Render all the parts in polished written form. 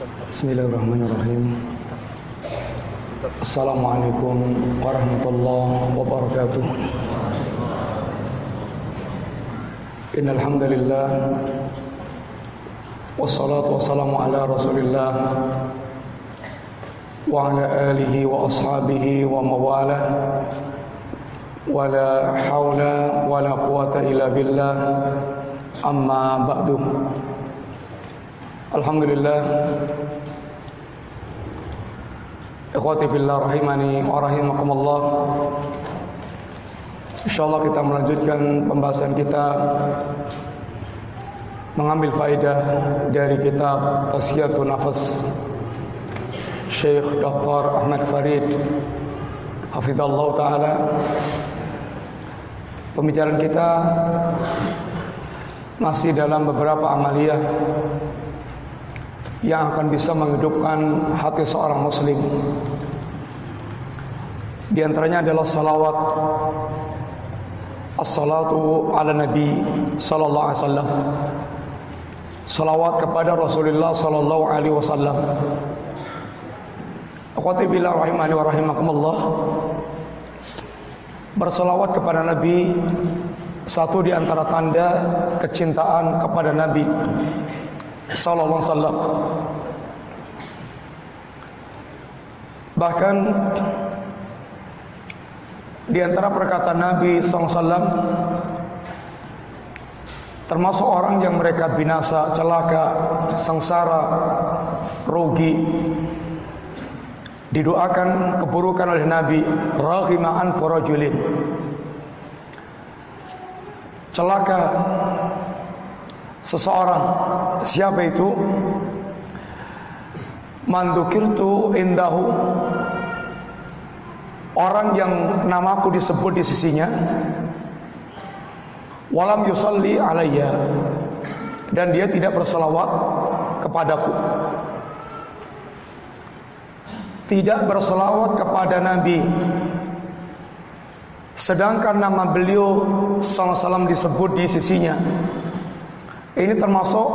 Bismillahirrahmanirrahim. Assalamualaikum warahmatullahi wabarakatuh. Innal hamdalillah wassalatu wassalamu ala Rasulillah wa ala alihi wa ashabihi wa mawalah. Wala haula wala quwata illa billah. Amma ba'du. Alhamdulillah. Ikhwati fillah rahimani wa rahimakumullah. Insyaallah kita melanjutkan pembahasan kita, mengambil faedah dari kitab Tazkiyatun Nafas Syekh Dr. Ahmad Farid hafizallahu taala. Pembicaraan kita masih dalam beberapa amaliyah yang akan bisa menghidupkan hati seorang muslim. Di antaranya adalah salawat, as-salatu ala Nabi sallallahu alaihi wasallam, salawat kepada Rasulullah sallallahu alaihi wasallam. Akhwati billah rahimani wa rahimakumullah. Bersalawat kepada Nabi satu di antara tanda kecintaan kepada Nabi sallallahu alaihi wasallam. Bahkan di antara perkataan Nabi sallallahu alaihi wasallam, termasuk orang yang mereka binasa, celaka, sengsara, rugi, didoakan keburukan oleh Nabi, raghima anfu rajulin, celaka seseorang. Siapa itu? Man dzukirtu indahu, orang yang namaku disebut di sisinya, walam yusalli alayya, dan dia tidak berselawat kepadaku. Tidak berselawat kepada Nabi, sedangkan nama beliau sallallahu alaihi wasallam disebut di sisinya. Ini termasuk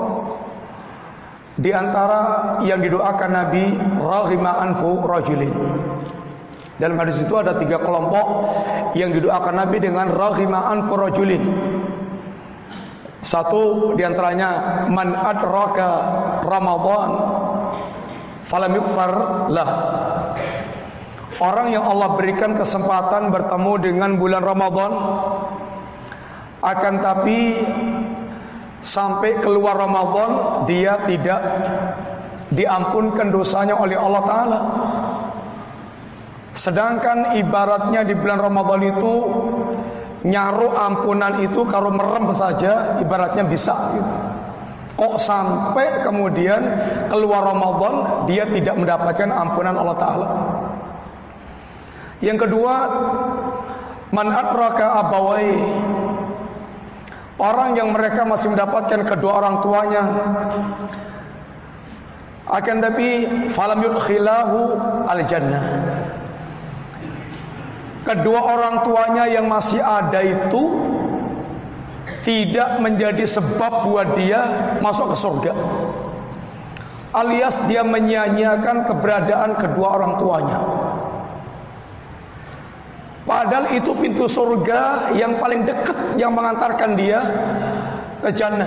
di antara yang didoakan Nabi, raghima anfu rajulin. Dalam hadis itu ada 3 kelompok yang didoakan Nabi dengan raghima anfu rajulin. Satu di antaranya, man adraka Ramadan falam yughfar lah. Orang yang Allah berikan kesempatan bertemu dengan bulan Ramadan, akan tapi sampai keluar Ramadan dia tidak diampunkan dosanya oleh Allah Ta'ala. Sedangkan ibaratnya di bulan Ramadan itu nyaru ampunan itu kalau merem saja ibaratnya bisa gitu. Kok sampai kemudian keluar Ramadan dia tidak mendapatkan ampunan Allah Ta'ala. Yang kedua, man adraka abawai, orang yang mereka masih mendapatkan kedua orang tuanya, akan tapi falam yudkhilahu al-jannah, kedua orang tuanya yang masih ada itu tidak menjadi sebab buat dia masuk ke surga, alias dia menyia-nyiakan keberadaan kedua orang tuanya. Padahal itu pintu surga yang paling dekat yang mengantarkan dia ke jannah.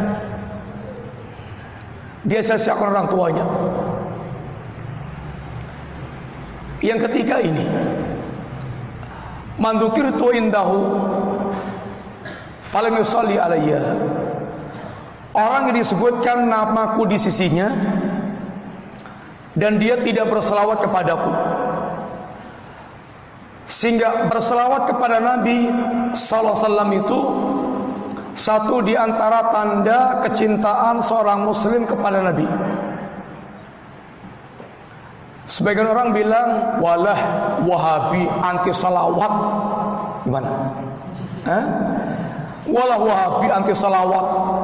Dia sia-siakan orang tuanya. Yang ketiga ini, man dzukirtu indahu falam yusalli alayya, orang yang disebutkan namaku di sisinya dan dia tidak berselawat kepadaku, sehingga berselawat kepada Nabi sallallahu alaihi wasallam itu satu di antara tanda kecintaan seorang muslim kepada Nabi. Sebagian orang bilang, walah Wahabi anti salawat. Gimana? Walah Wahabi anti salawat.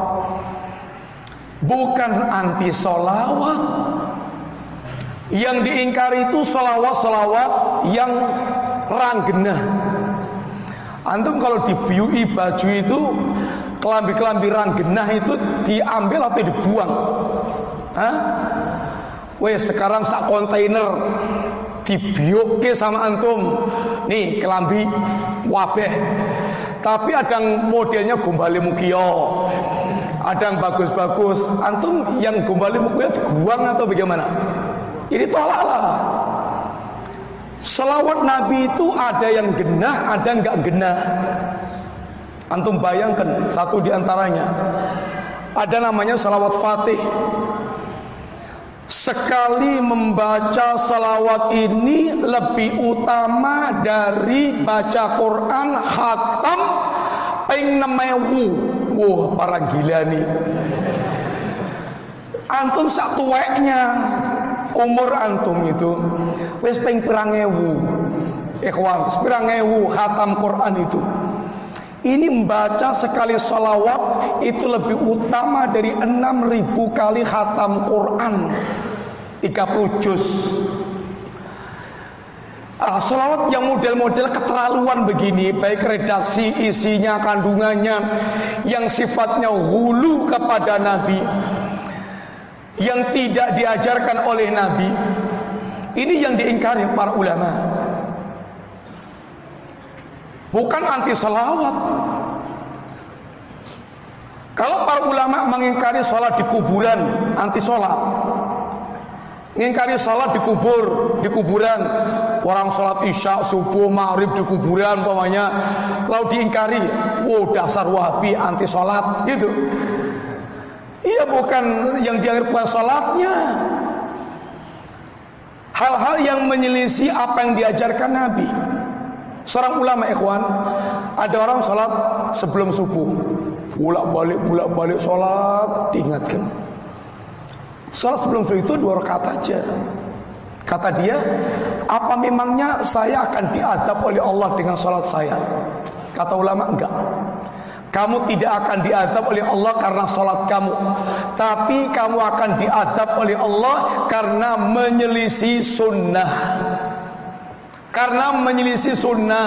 Bukan anti salawat. Yang diingkari itu salawat-salawat yang ranggenah. Antum kalau dibiui baju itu, kelambi-kelambi ranggenah itu diambil atau dibuang. Hah? Wes sekarang sak kontainer dibiuke sama antum. Nih kelambi wabeh. Tapi ada yang modelnya gombale mukiyo, ada yang bagus-bagus. Antum yang gombale mukiyo diguang atau bagaimana? Ini tolaklah. Selawat Nabi itu ada yang genah, ada yang enggak genah. Antum bayangkan satu di antaranya. Ada namanya salawat Fatih. Sekali membaca salawat ini lebih utama dari baca Quran khatam ping 6.000. Wah, para gila nih. Antum sak tuweknya umur antum itu wis ping pirang ewu. Ikhwan, pirang ewu khatam Quran itu. Ini membaca sekali salawat itu lebih utama dari 6.000 kali khatam Quran 30 juz. Salawat yang model-model keterlaluan begini, baik redaksi, isinya, kandungannya, yang sifatnya hulu kepada Nabi, yang tidak diajarkan oleh Nabi, ini yang diingkari para ulama. Bukan anti salawat. Kalau para ulama mengingkari salat di kuburan, anti salat. Mengingkari salat di kuburan. Orang salat isya, subuh, maghrib di kuburan umpamanya. Kalau diingkari, wow dasar Wahabi anti salat gitu. Iya, bukan yang dianggap bukan salatnya. Hal-hal yang menyelisih apa yang diajarkan Nabi. Seorang ulama ikhwan, ada orang salat sebelum subuh, bolak-balik salat, diingatkan. Salat sebelum subuh itu 2 rakaat aja. Kata dia, apa memangnya saya akan diazab oleh Allah dengan salat saya? Kata ulama, enggak. Kamu tidak akan diazab oleh Allah karena salat kamu, tapi kamu akan diazab oleh Allah karena menyelisih sunnah. Karena menyelisih sunnah.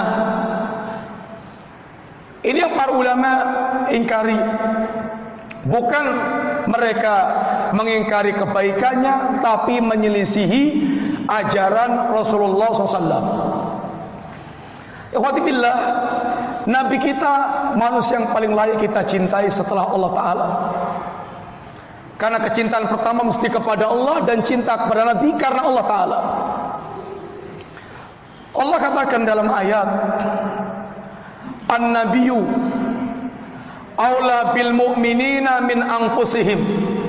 Ini yang para ulama ingkari. Bukan mereka mengingkari kebaikannya, tapi menyelisihi ajaran Rasulullah SAW. Ikhwati billah, Nabi kita manusia yang paling layak kita cintai setelah Allah Ta'ala. Karena kecintaan pertama mesti kepada Allah, dan cinta kepada Nabi karena Allah Ta'ala. Allah katakan dalam ayat, An-Nabiyyu aula bil mu'minina min anfusihim.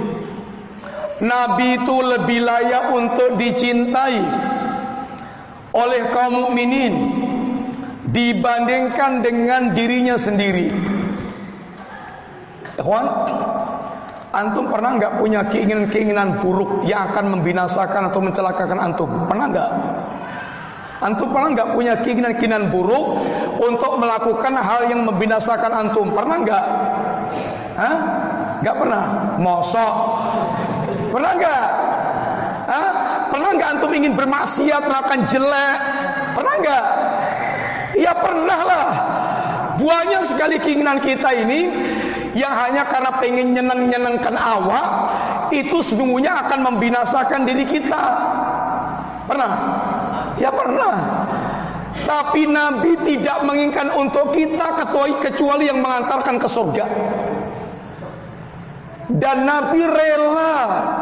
Nabi itu lebih layak untuk dicintai oleh kaum mukminin dibandingkan dengan dirinya sendiri. Ikhwan, antum pernah enggak punya keinginan-keinginan buruk yang akan membinasakan atau mencelakakan antum? Pernah enggak? Antum pernah enggak punya keinginan-keinginan buruk untuk melakukan hal yang membinasakan antum? Pernah enggak? Hah? Enggak pernah? Mosok? Pernah enggak? Hah? Pernah enggak antum ingin bermaksiat, melakukan jelek? Pernah enggak? Ya pernah lah. Banyak sekali keinginan kita ini yang hanya karena pengen nyeneng-nyenengkan awak, itu sesungguhnya akan membinasakan diri kita. Pernah? Ya pernah. Tapi Nabi tidak menginginkan untuk kita kecuali yang mengantarkan ke surga. Dan Nabi rela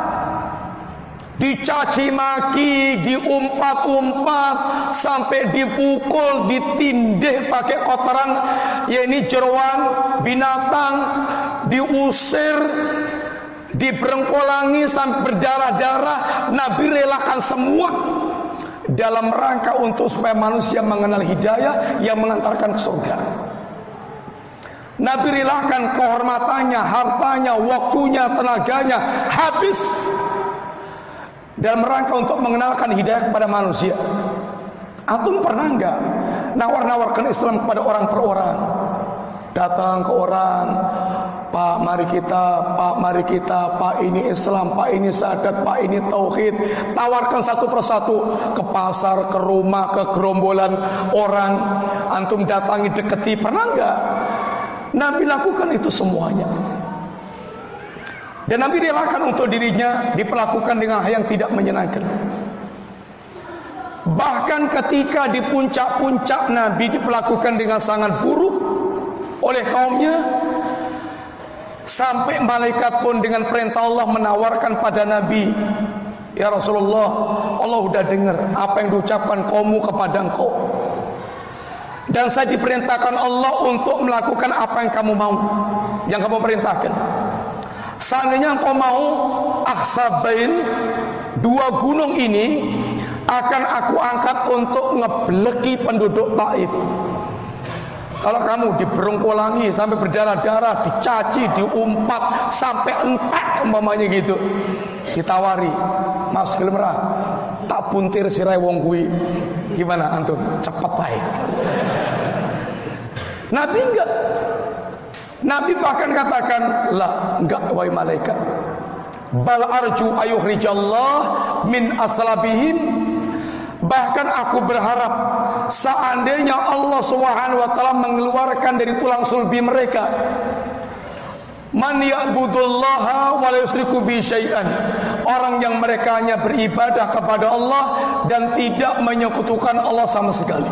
dicaci maki, diumpat-umpat, sampai dipukul, ditindih pakai kotoran, yakni jeroan binatang, diusir, diberengkolangi sampai berdarah-darah. Nabi relakan semua dalam rangka untuk supaya manusia mengenal hidayah yang mengantarkan ke surga. Nabi relakan kehormatannya, hartanya, waktunya, tenaganya habis dalam rangka untuk mengenalkan hidayah kepada manusia. Antum pernah enggak nawar-nawarkan Islam kepada orang per orang? Datang ke orang, Pak mari kita, Pak ini Islam, Pak ini syahadat, Pak ini tauhid. Tawarkan satu persatu, ke pasar, ke rumah, ke gerombolan orang, antum datangi, deketi. Pernah enggak? Nabi lakukan itu semuanya. Dan Nabi relakan untuk dirinya diperlakukan dengan hal yang tidak menyenangkan. Bahkan ketika di puncak-puncak Nabi diperlakukan dengan sangat buruk oleh kaumnya, sampai malaikat pun dengan perintah Allah menawarkan pada Nabi, "Ya Rasulullah, Allah sudah dengar apa yang diucapkan kaummu kepada engkau. Dan saya diperintahkan Allah untuk melakukan apa yang kamu mau, yang kamu perintahkan. Seandainya engkau mau, Akhsabain, dua gunung ini akan aku angkat untuk ngebleki penduduk Taif. Kalau kamu diberongkolangi sampai berdarah-darah, dicaci, diumpat sampai entek umpamanya gitu, ditawari, Mas Gelmerah, tak puntir sirai wong kuwi. Gimana antum? Cepat baik." Nabi enggak. Nabi bahkan katakan, "La, enggak wahai malaikat. Bal arju ayukhrijallah min aslabihim." Bahkan aku berharap seandainya Allah Subhanahu wa taala mengeluarkan dari tulang sulbi mereka man ya'budullaha wa la yusyriku bi syai'an, orang yang mereka hanya beribadah kepada Allah dan tidak menyekutukan Allah sama sekali.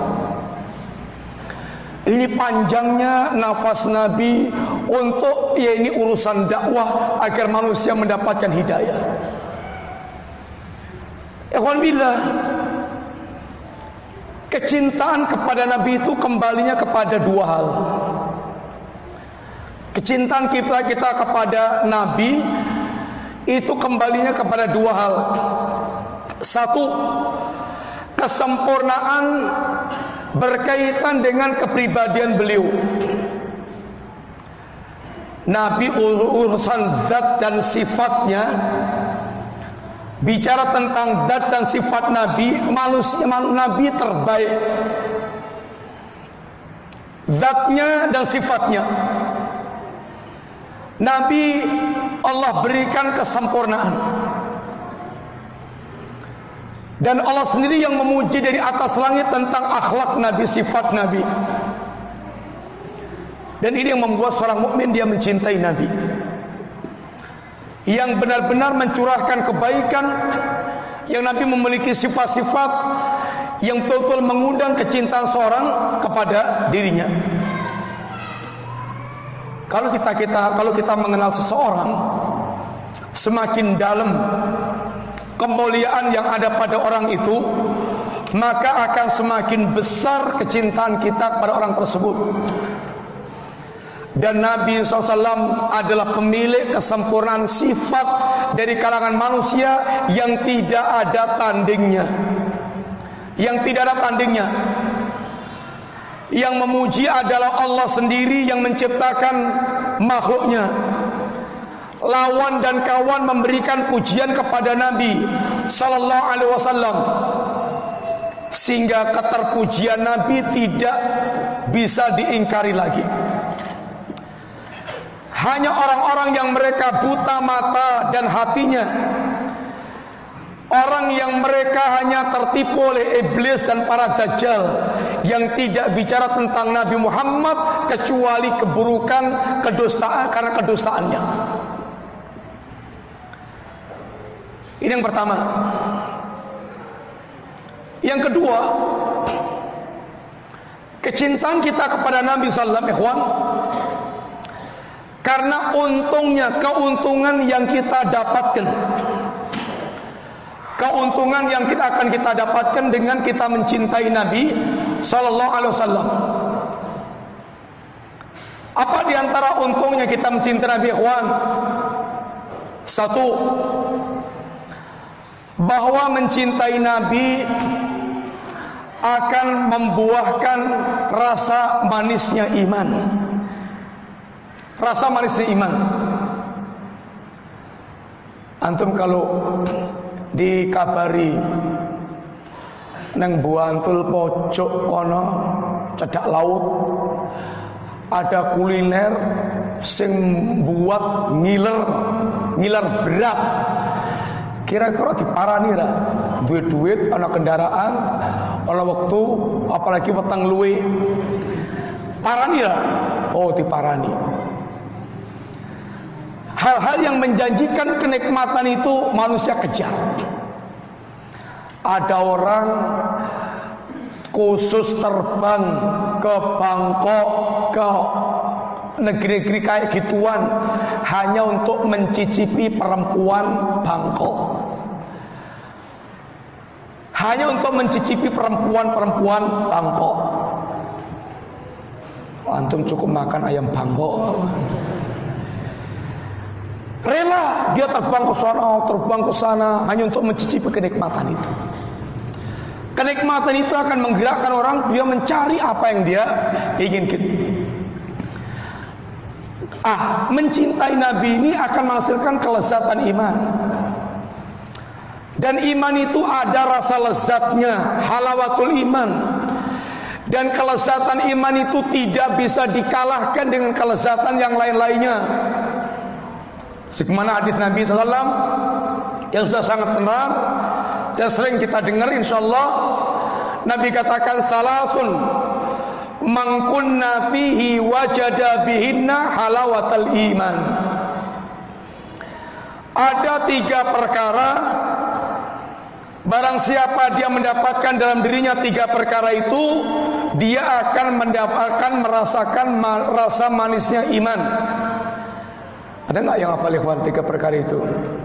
Ini panjangnya nafas Nabi untuk ini urusan dakwah agar manusia mendapatkan hidayah. Ikhwan billah, kecintaan kepada Nabi itu kembalinya kepada dua hal. Kecintaan kita kepada Nabi itu kembalinya kepada dua hal. Satu, kesempurnaan berkaitan dengan kepribadian beliau. Nabi urusan zat dan sifatnya, bicara tentang zat dan sifat Nabi, manusia Nabi terbaik. Zatnya dan sifatnya, Nabi Allah berikan kesempurnaan. Dan Allah sendiri yang memuji dari atas langit tentang akhlak Nabi, sifat Nabi. Dan ini yang membuat seorang mukmin dia mencintai Nabi, yang benar-benar mencurahkan kebaikan, yang Nabi memiliki sifat-sifat yang betul-betul mengundang kecintaan seorang kepada dirinya. Kalau kita mengenal seseorang, semakin dalam kemuliaan yang ada pada orang itu, maka akan semakin besar kecintaan kita kepada orang tersebut. Dan Nabi SAW adalah pemilik kesempurnaan sifat dari kalangan manusia yang tidak ada tandingnya. Yang memuji adalah Allah sendiri yang menciptakan makhluknya. Lawan dan kawan memberikan pujian kepada Nabi sallallahu alaihi wasallam, sehingga keterpujian Nabi tidak bisa diingkari lagi. Hanya orang-orang yang mereka buta mata dan hatinya, orang yang mereka hanya tertipu oleh iblis dan para dajjal, yang tidak bicara tentang Nabi Muhammad kecuali keburukan, kedustaan karena kedustaannya. Ini yang pertama. Yang kedua, kecintaan kita kepada Nabi sallallahu alaihi wasallam, karena keuntungan yang kita dapatkan, keuntungan yang akan kita dapatkan dengan kita mencintai Nabi sallallahu alaihi wasallam. Apa di antara untungnya kita mencintai Nabi, ikhwan? Satu, bahwa mencintai Nabi akan membuahkan rasa manisnya iman. Rasa manisnya iman. Antum kalau dikabari neng Buantul pojok kono cedak laut ada kuliner sing buat ngiler berat, kira-kira diparani ra? Duit ana kendaraan, ana wektu, apalagi weteng luwe. Parani ra? Oh, diparani. hal-hal yang menjanjikan kenikmatan itu manusia kejar. Ada orang khusus terbang ke Bangkok, ke negeri-negeri kayak gituan hanya untuk mencicipi perempuan Bangkok, hanya untuk mencicipi perempuan-perempuan Bangkok. Antum cukup makan ayam Bangkok, rela dia terbang ke sana hanya untuk mencicipi kenikmatan itu. Kenikmatan itu akan menggerakkan orang dia mencari apa yang dia inginkan. Mencintai Nabi ini akan menghasilkan kelezatan iman. Dan iman itu ada rasa lezatnya, halawatul iman. Dan kelezatan iman itu tidak bisa dikalahkan dengan kelezatan yang lain-lainnya. Sebagaimana hadis Nabi SAW yang sudah sangat benar dan sering kita dengar, insyaallah Nabi katakan, salasun man kunna fihi wajada bihinna halawatal iman. Ada 3 perkara, barang siapa dia mendapatkan dalam dirinya 3 perkara itu, dia akan merasakan rasa manisnya iman. Ada nggak yang hafal ikhwan 3 perkara itu?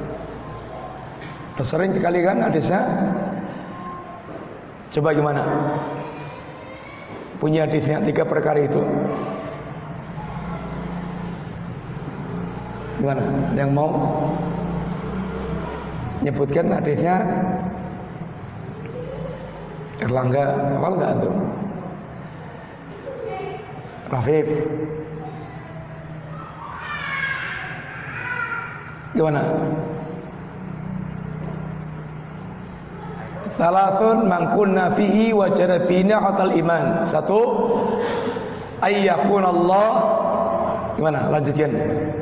Udah sering sekali kan hadisnya? Coba gimana? Punya hadisnya 3 perkara itu? Gimana? Yang mau nyebutkan hadisnya? Erlangga, hafal nggak tuh? Rafif, gimana? Salasun man kunna fihi wajada bina hatal iman. 1, ayyakun Allah. Gimana? Lanjutkan.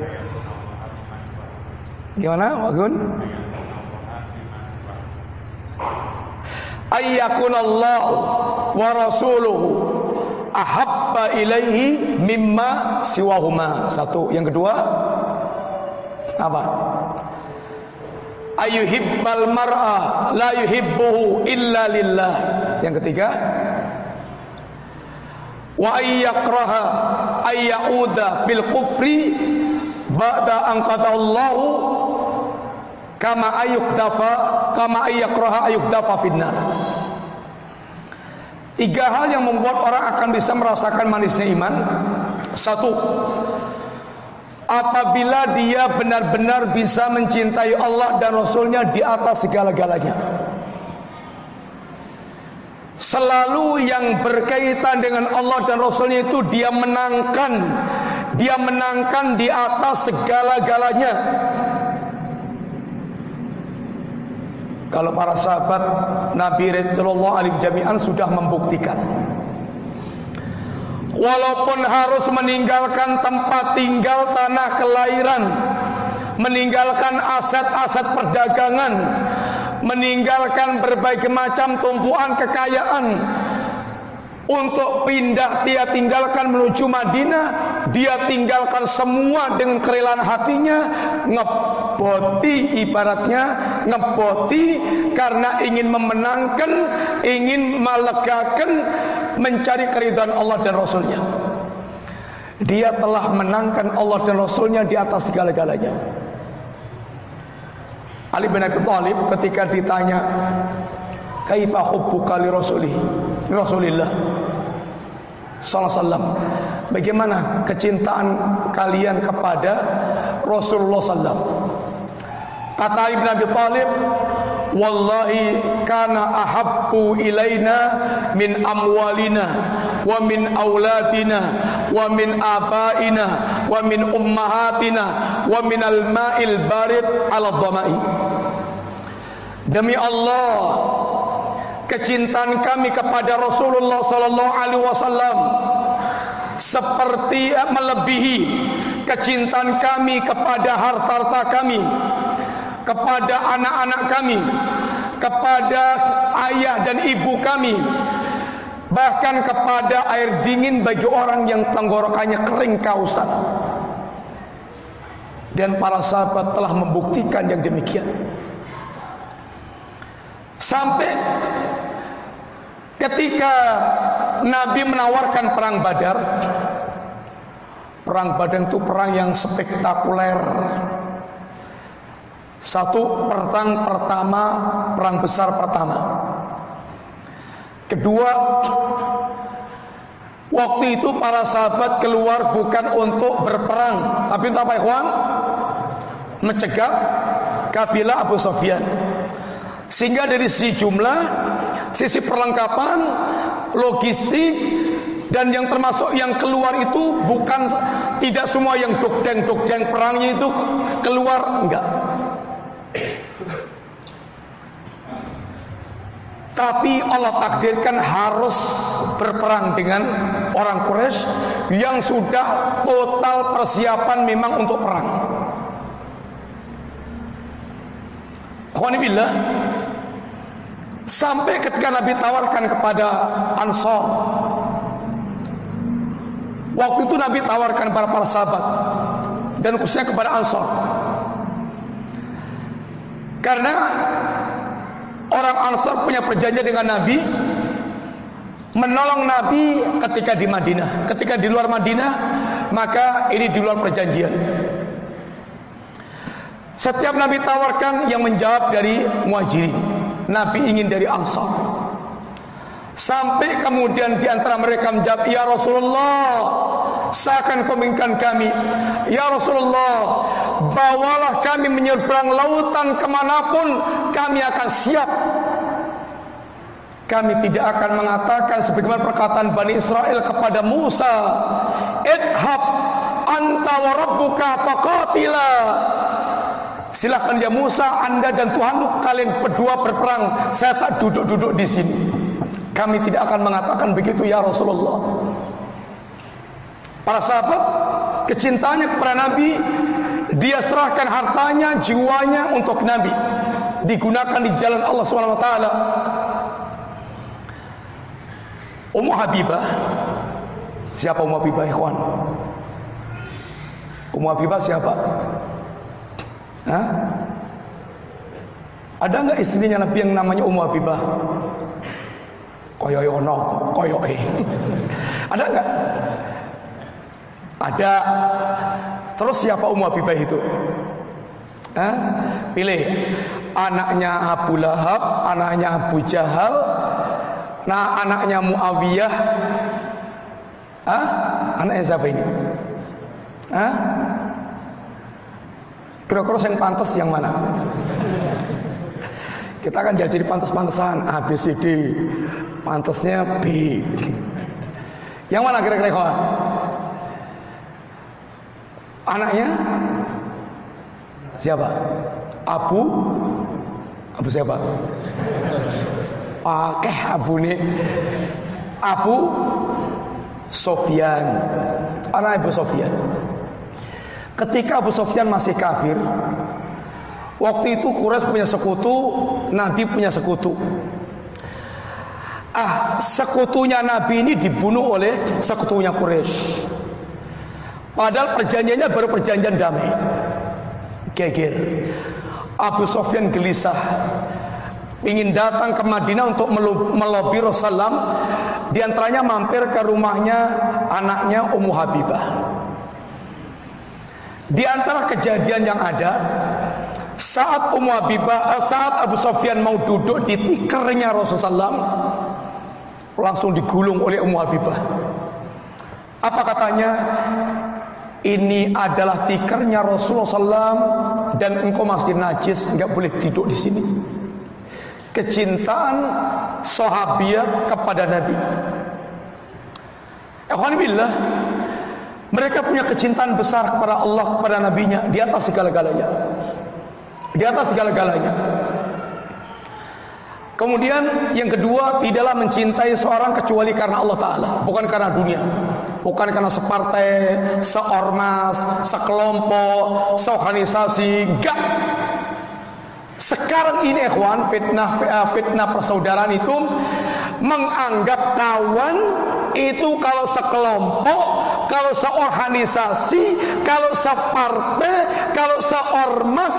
Gimana? Magun? Ayyakun Allah wa rasuluhu ahabba ilaihi mimma siwahuma. 1. Yang kedua apa? Ayuhibbal mar'a la yuhibbuhu illa lillah. Yang ketiga, wa ayyakraha ayyauda fil kufri ba'da an qadallahu kama ayyakraha ayyuhdafa finnar. 3 hal yang membuat orang akan bisa merasakan manisnya iman. 1, apabila dia benar-benar bisa mencintai Allah dan Rasulnya di atas segala-galanya. Selalu yang berkaitan dengan Allah dan Rasulnya itu dia menangkan di atas segala-galanya. Kalau para sahabat Nabi Rasulullah alaihi jami'an sudah membuktikan, walaupun harus meninggalkan tempat tinggal, tanah kelahiran, meninggalkan aset-aset perdagangan, meninggalkan berbagai macam tumpuan kekayaan untuk pindah, dia tinggalkan menuju Madinah. Dia tinggalkan semua dengan kerelaan hatinya, ngeboti, ibaratnya ngeboti karena ingin memenangkan, ingin melegakan, mencari keridhaan Allah dan Rasulnya. Dia telah menangkan Allah dan Rasulnya di atas segala-galanya. Ali bin Abi Thalib ketika ditanya, kaifa hubbuka li Rasulillah sallallahu alaihi wasallam, bagaimana kecintaan kalian kepada Rasulullah sallallahu. Kata Ali bin Abi Thalib, wallahi kana ahabbu ilaina min amwalina wa min auladina wa min abaina wa min ummahatina wa min al-ma'il barid ala dhamai. Demi Allah, kecintaan kami kepada Rasulullah sallallahu alaihi wasallam seperti melebihi kecintaan kami kepada harta-harta kami, kepada anak-anak kami, kepada ayah dan ibu kami, bahkan kepada air dingin bagi orang yang tenggorokannya kering kausan. Dan para sahabat telah membuktikan yang demikian. Sampai ketika Nabi menawarkan perang Badar. Perang Badar itu perang yang spektakuler. Satu, perang pertama, perang besar pertama. Kedua, waktu itu para sahabat keluar bukan untuk berperang, tapi untuk apa, ikhwan? Mencegah kafilah Abu Sufyan. Sehingga dari sisi jumlah, sisi perlengkapan, logistik, dan yang termasuk yang keluar itu bukan, tidak semua yang dogdeng perangnya itu keluar, enggak. Tapi Allah takdirkan harus berperang dengan orang Quraisy yang sudah total persiapan memang untuk perang. Alhamdulillah. Sampai ketika Nabi tawarkan kepada Ansor. Waktu itu Nabi tawarkan kepada para sahabat dan khususnya kepada Ansor. Karena orang Ansar punya perjanjian dengan Nabi, menolong Nabi ketika di Madinah. Ketika di luar Madinah, maka ini di luar perjanjian. Setiap Nabi tawarkan, yang menjawab dari Muhajirin, Nabi ingin dari Ansar. Sampai kemudian di antara mereka menjawab, "Ya Rasulullah, seakan kau menginginkan kami. Ya Rasulullah, bawalah kami menyeberang lautan kemanapun, kami akan siap. Kami tidak akan mengatakan sebagaimana perkataan Bani Israel kepada Musa, idhab anta wa rabbuka faqatila." Silakan ya Musa, Anda dan Tuhanmu, kalian berdua berperang. Saya tak duduk-duduk di sini. Kami tidak akan mengatakan begitu ya Rasulullah. Para sahabat kecintaannya kepada Nabi, dia serahkan hartanya, jiwanya untuk Nabi, digunakan di jalan Allah Subhanahu wa taala. Ummu Habibah. Siapa Ummu Habibah, ikhwan? Ummu Habibah siapa? Hah? Ada enggak istrinya Nabi yang namanya Ummu Habibah? Koyoyono, koyoe. Ada enggak? Ada. Terus siapa Ummu Habibah itu? Hah? Pilih. Anaknya Abu Lahab, anaknya Abu Jahal, nah anaknya Muawiyah. Hah? Anaknya siapa ini? Hah? Kira-kira yang pantas yang mana? Kita kan diajari pantas-pantasan A, B, C, D. Pantasnya B. Yang mana kira-kira kawan? Anaknya siapa? Abu siapa? Pakai Abu nih. Abu Sofyan. Anak Abu Sofyan. Ketika Abu Sofyan masih kafir, waktu itu Quraisy punya sekutu, Nabi punya sekutu. Sekutunya Nabi ini dibunuh oleh sekutunya Quraisy. Padahal perjanjiannya baru perjanjian damai. Geger. Abu Sofyan gelisah, ingin datang ke Madinah untuk melobi Rasulullah. Di antaranya mampir ke rumahnya anaknya Ummu Habibah. Di antara kejadian yang ada, saat Ummu Habibah, saat Abu Sofyan mau duduk di tikernya Rasulullah, langsung digulung oleh Ummu Habibah. Apa katanya? Ini adalah tikernya Rasulullah SAW dan engkau masih najis, enggak boleh duduk di sini. Kecintaan sahabiat kepada Nabi. Alhamdulillah, mereka punya kecintaan besar kepada Allah, kepada Nabinya, di atas segala-galanya. Di atas segala-galanya. Kemudian yang kedua, tidaklah mencintai seorang kecuali karena Allah Ta'ala, bukan karena dunia, bukan karena separtai, seormas, sekelompok, seorganisasi. Enggak. Sekarang ini ikhwan, fitnah persaudaraan itu menganggap kawan itu kalau sekelompok, kalau seorganisasi, kalau separtai, kalau seormas,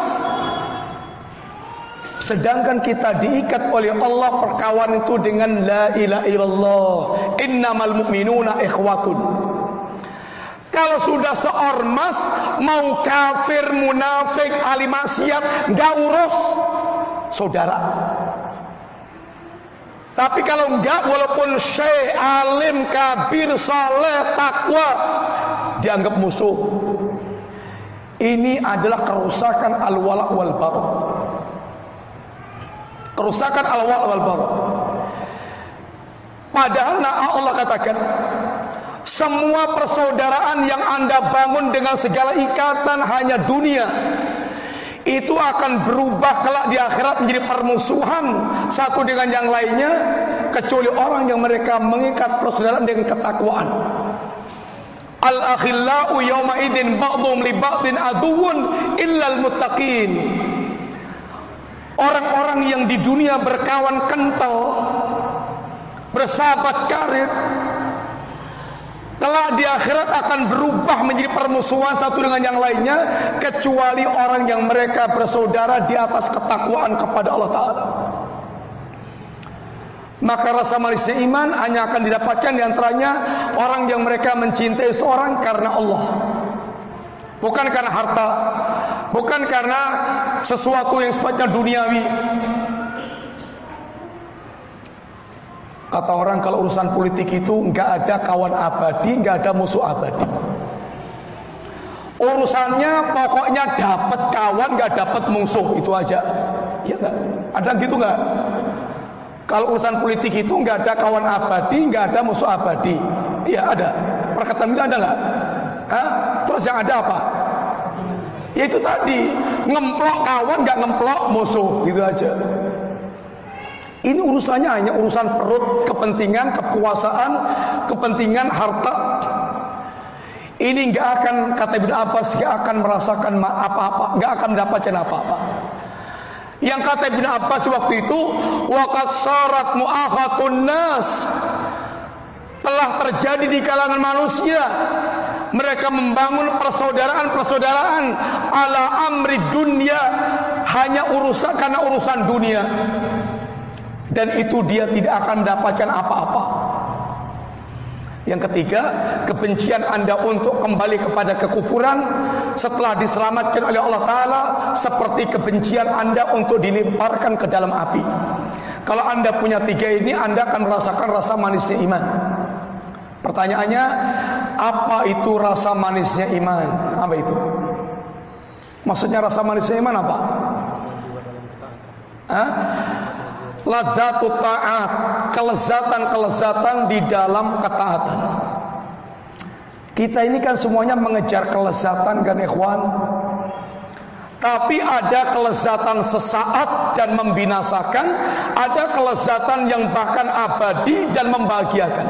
sedangkan kita diikat oleh Allah perkawan itu dengan la ilaha illallah, innamal mu'minuna ikhwatun. Kalau sudah seormas, mau kafir, munafik, ahli maksiat, gak urus, saudara. Tapi kalau enggak, walaupun syekh, alim, kabir, saleh, takwa, dianggap musuh. Ini adalah kerusakan al-wala' wal bara'. Kerusakan al-wala' wal bara'. Padahal Allah katakan, semua persaudaraan yang Anda bangun dengan segala ikatan hanya dunia, itu akan berubah kelak di akhirat menjadi permusuhan satu dengan yang lainnya, kecuali orang yang mereka mengikat persaudaraan dengan ketakwaan. Al-akhillau yawma idzin ba'dhum li ba'din aduwwun illal muttaqin. Orang-orang yang di dunia berkawan kental, bersahabat karib, kelak di akhirat akan berubah menjadi permusuhan satu dengan yang lainnya, kecuali orang yang mereka bersaudara di atas ketakwaan kepada Allah Ta'ala. Maka rasa manisnya iman hanya akan didapatkan diantaranya orang yang mereka mencintai seorang karena Allah, bukan karena harta, bukan karena sesuatu yang sifatnya duniawi. Kata orang, kalau urusan politik itu enggak ada kawan abadi, enggak ada musuh abadi. Urusannya pokoknya dapat kawan, enggak dapat musuh, itu aja. Iya enggak? Ada gitu enggak? Kalau urusan politik itu enggak ada kawan abadi, enggak ada musuh abadi. Iya ada. Perkataan itu ada enggak? Hah? Terus yang ada apa? Ya itu tadi, ngemplok kawan, enggak ngemplok musuh, gitu aja. Ini urusannya hanya urusan perut, kepentingan, kekuasaan, kepentingan harta. Ini enggak akan, kata Ibnu Abbas, enggak akan merasakan apa-apa, enggak akan mendapatkan apa-apa. Yang kata Ibnu Abbas waktu itu, waqad sarat mu'akhatun nas, telah terjadi di kalangan manusia, mereka membangun persaudaraan-persaudaraan ala amri dunia, hanya urusan karena urusan dunia. Dan itu dia tidak akan mendapatkan apa-apa. Yang ketiga, kebencian Anda untuk kembali kepada kekufuran setelah diselamatkan oleh Allah Ta'ala, seperti kebencian Anda untuk dilemparkan ke dalam api. Kalau Anda punya tiga ini, Anda akan merasakan rasa manisnya iman. Pertanyaannya, apa itu rasa manisnya iman? Apa itu? Maksudnya rasa manisnya iman apa? Hah? Lazatut ta'at, kelezatan-kelezatan di dalam ketaatan. Kita ini kan semuanya mengejar kelezatan kan ikhwan. Tapi ada kelezatan sesaat dan membinasakan, ada kelezatan yang bahkan abadi dan membahagiakan.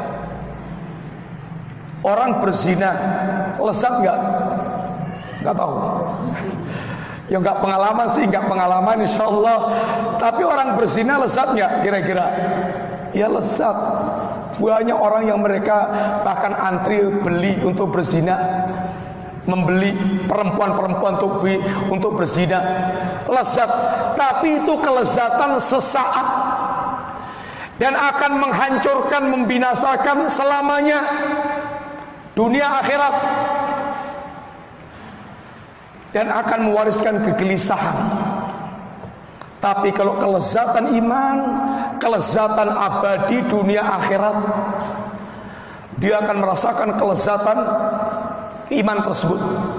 Orang berzina, lezat enggak? Enggak tahu. Ya enggak pengalaman sih, enggak pengalaman insyaallah. Tapi orang berzina lezat enggak kira-kira? Ya lezat. Banyak orang yang mereka bahkan antri beli untuk berzina, membeli perempuan-perempuan untuk berzina. Lezat. Tapi itu kelezatan sesaat dan akan menghancurkan, membinasakan selamanya dunia akhirat, dan akan mewariskan kegelisahan. Tapi kalau kelezatan iman, kelezatan abadi dunia akhirat, dia akan merasakan kelezatan iman tersebut.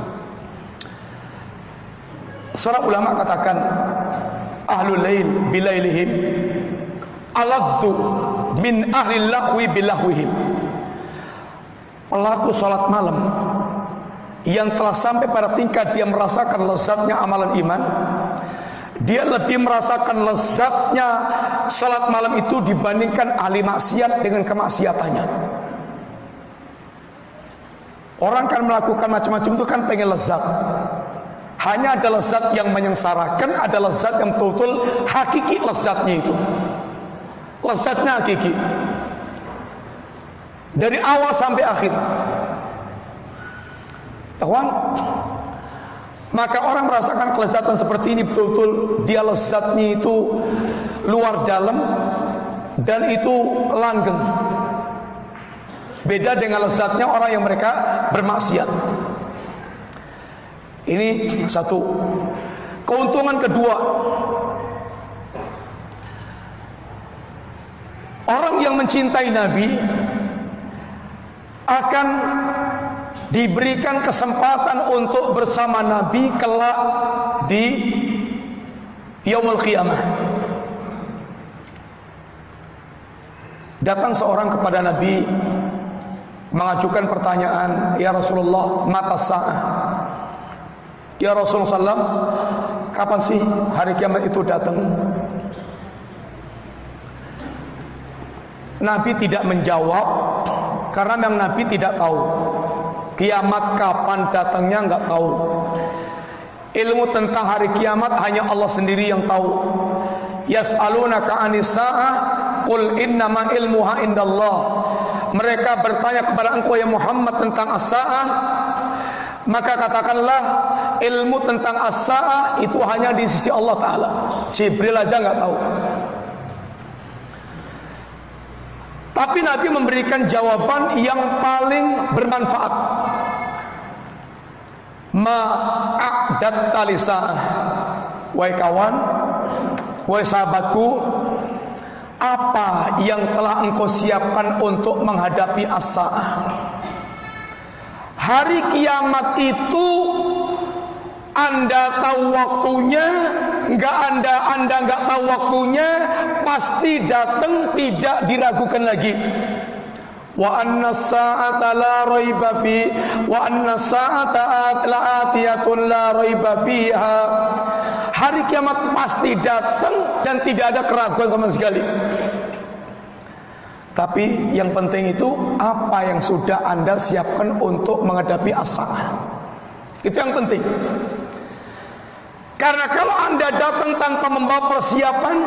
Seorang ulama katakan, ahlul lail bilailihim aladzu min ahli lahwi bilahwihim. Pelaku salat malam yang telah sampai pada tingkat dia merasakan lezatnya amalan iman, dia lebih merasakan lezatnya salat malam itu dibandingkan ahli maksiat dengan kemaksiatannya. Orang kan melakukan macam-macam itu kan pengen lezat. Hanya ada lezat yang menyengsarakan, ada lezat yang betul-betul hakiki lezatnya itu. Lezatnya hakiki, dari awal sampai akhir. Kawan, Maka orang merasakan kelezatan seperti ini betul-betul dia lezatnya itu luar dalam dan itu langgeng. Beda dengan lezatnya orang yang mereka bermaksiat. Ini satu. Keuntungan kedua, orang yang mencintai Nabi akan diberikan kesempatan untuk bersama Nabi kelak di Yaumul Qiyamah. Datang seorang kepada Nabi mengajukan pertanyaan, "Ya Rasulullah, mata sa'ah?" "Ya Rasulullah SAW, kapan sih hari kiamat itu datang?" Nabi tidak menjawab karena memang Nabi tidak tahu kiamat kapan datangnya, enggak tahu. Ilmu tentang hari kiamat hanya Allah sendiri yang tahu. Yas'alunaka 'anis sa'ah qul innama ilmuha indallah. Mereka bertanya kepada engkau ya Muhammad tentang as-sa'ah, maka katakanlah ilmu tentang as-sa'ah itu hanya di sisi Allah Ta'ala. Jibril aja enggak tahu. Tapi Nabi memberikan jawaban yang paling bermanfaat. Ma'adat talisa'ah. Wahai kawan, wahai sahabatku, apa yang telah engkau siapkan untuk menghadapi as-sa'ah? Hari kiamat itu Anda tahu waktunya, Anda enggak tahu waktunya, pasti datang, tidak diragukan lagi. Wa anna as-sa'ata la raiba fi wa anna as-sa'ata la'atiyatun la raiba fiha. Hari kiamat pasti datang dan tidak ada keraguan sama sekali. Tapi yang penting itu apa yang sudah Anda siapkan untuk menghadapi as-sa'ah. Itu yang penting. Karena kalau Anda datang tanpa membawa persiapan,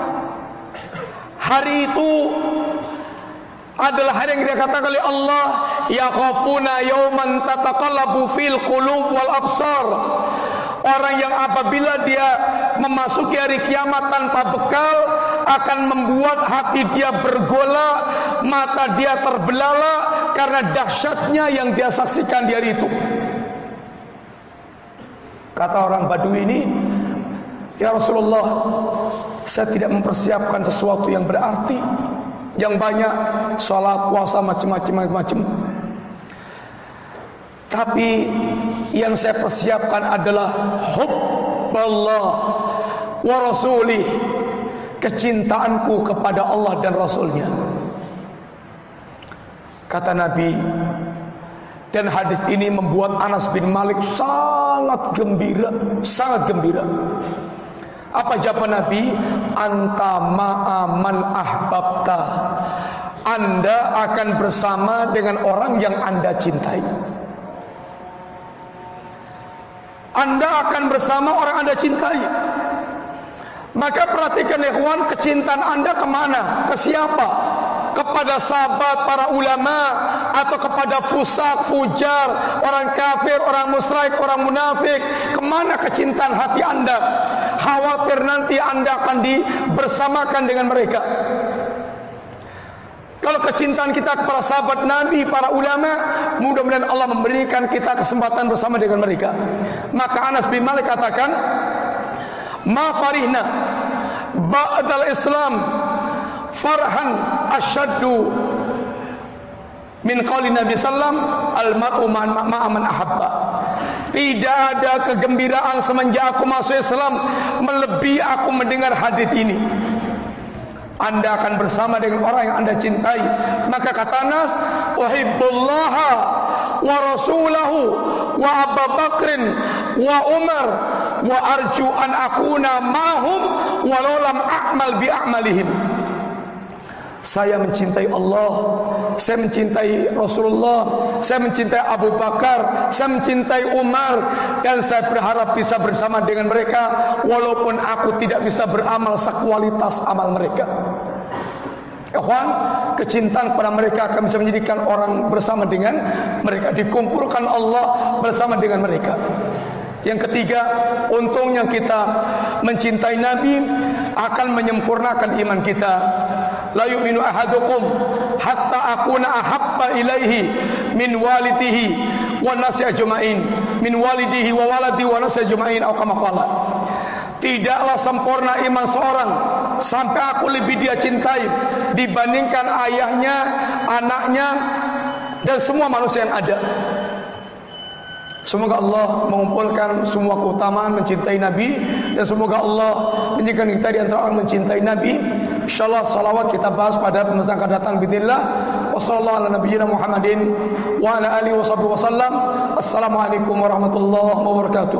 hari itu adalah hari yang dikatakan oleh Allah, yakhafuna yauman tataqallabu fil qulub wal absar. Orang yang apabila dia memasuki hari kiamat tanpa bekal akan membuat hati dia bergolak, mata dia terbelalak karena dahsyatnya yang dia saksikan di hari itu. Kata orang Badui ini, "Ya Rasulullah, saya tidak mempersiapkan sesuatu yang berarti, yang banyak, salat, puasa, macam-macam. Tapi yang saya persiapkan adalah hubballah wa rasulih, kecintaanku kepada Allah dan Rasulnya." Kata Nabi, dan hadis ini membuat Anas bin Malik sangat gembira, sangat gembira. Apa jawaban Nabi? Anta ma'aman ahbabta. Anda akan bersama dengan orang yang Anda cintai. Anda akan bersama orang Anda cintai. Maka perhatikan ikhwan, kecintaan Anda kemana? Ke siapa? Kepada sahabat, para ulama, atau kepada fusak, fujar, orang kafir, orang musyrik, orang munafik? Kemana kecintaan hati Anda? Khawatir nanti Anda akan dibersamakan dengan mereka. Kalau kecintaan kita kepada sahabat Nabi, para ulama, mudah-mudahan Allah memberikan kita kesempatan bersama dengan mereka. Maka Anas bin Malik katakan, "Ma farihna ba'dal Islam farhan asyaddu min qauli Nabi sallam al-mar'u ma'aman ahabba." Tidak ada kegembiraan semenjak aku masuk Islam melebihi aku mendengar hadis ini. Anda akan bersama dengan orang yang Anda cintai. Maka kata Anas, uhibbullaha wa rasulahu wa Abu Bakrin wa Umar wa arju an akuna ma'hum walau lam a'mal bi a'malihim. Saya mencintai Allah, saya mencintai Rasulullah, saya mencintai Abu Bakar, saya mencintai Umar, dan saya berharap bisa bersama dengan mereka walaupun aku tidak bisa beramal sekualitas amal mereka. Ikhwan, kecintaan kepada mereka akan bisa menjadikan orang bersama dengan mereka, dikumpulkan Allah bersama dengan mereka. Yang ketiga, untungnya kita mencintai Nabi akan menyempurnakan iman kita. La yu'minu ahadukum hatta akuna ahabba ilaihi min walidihi wa nasi ajma'in, min walidihi wa waladi wa nasi ajma'in, atau kama qala. Tidaklah sempurna iman seorang sampai aku lebih dia cintai dibandingkan ayahnya, anaknya, dan semua manusia yang ada. Semoga Allah mengumpulkan semua keutamaan mencintai Nabi, dan semoga Allah menjadikan kita di antara orang mencintai Nabi. Insyaallah salawat kita bahas pada pembahasan akan datang bismillah. Wassallallahu ala nabiyyina Muhammadin wa ala alihi wasallam. Assalamualaikum warahmatullahi wabarakatuh.